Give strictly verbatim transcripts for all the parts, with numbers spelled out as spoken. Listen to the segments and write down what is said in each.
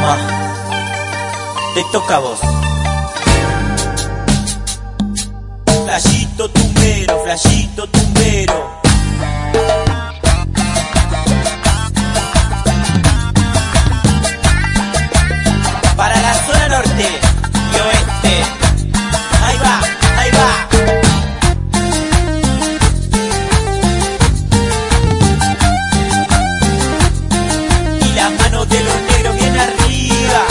Toma, te toca a vos. Flashito tumbero, flashito tumbero. Para la zona norte y oeste. Ahí va, ahí va. Y las manos de los negros bien arriba.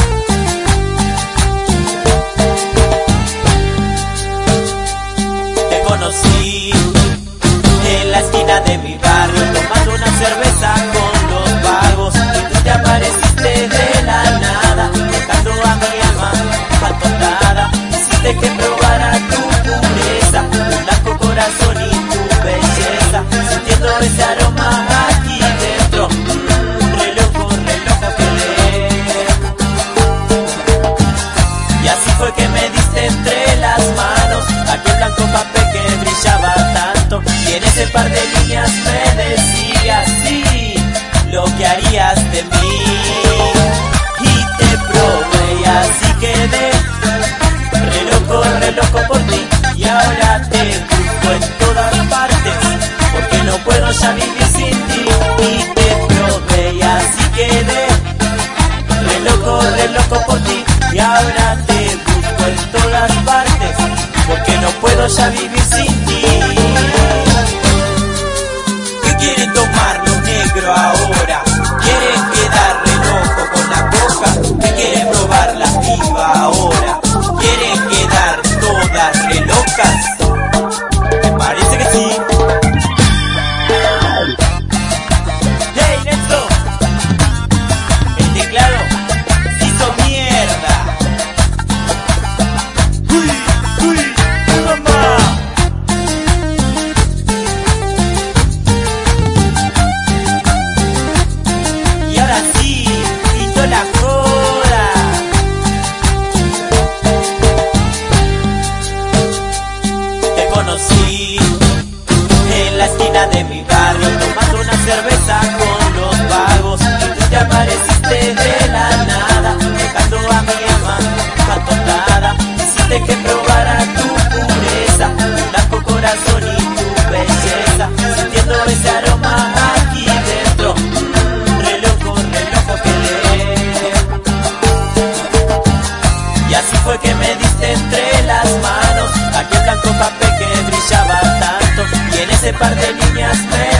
Te conocí en la esquina de mi barrio, tomando una cerveza con los vagos, y tú te apareciste de la nada, dejando a mi alma atontada. Hiciste que probara tu pureza, tu blanco corazón y tu belleza, sintiendo ese aroma aquí dentro. Mm, re loco, re loco quedé. Y así fue que me diste entre las manos aquel blanco papel que brillaba tanto, y en ese par de líneas me decías sí, lo que harías de mí. Y te probé y así quedé, re loco, re loco por ti. Y ahora te busco en todas partes, porque no puedo ya vivir sin ti. Y te probé y así quedé, re loco, re loco por ti. Y ahora te busco en todas partes, porque no puedo ya vivir sin ti. ¿Qué quieren tomar los negros ahora? ¿Quieren quedar re loco con la coca? ¿Qué quieren probar la piba ahora? ¿Quieren quedar todas re locas? Me parece que sí. ¡Hey, Nelson! El teclado se hizo mierda. ¡Uy, uy, mamá! Y ahora sí, quito la joda. Te conocí en la esquina de mi barrio, tomando una cerveza con los vagos, y tú te apareciste de la nada, dejando a mi alma atontada. Hiciste que probara tu pureza, tu blanco corazón y tu belleza, sintiendo ese aroma aquí dentro. Mm, re loco, re loco quedé. Y así fue que me diste entre las manos aquel blanco papel que brillaba tanto, y en ese par de líneas me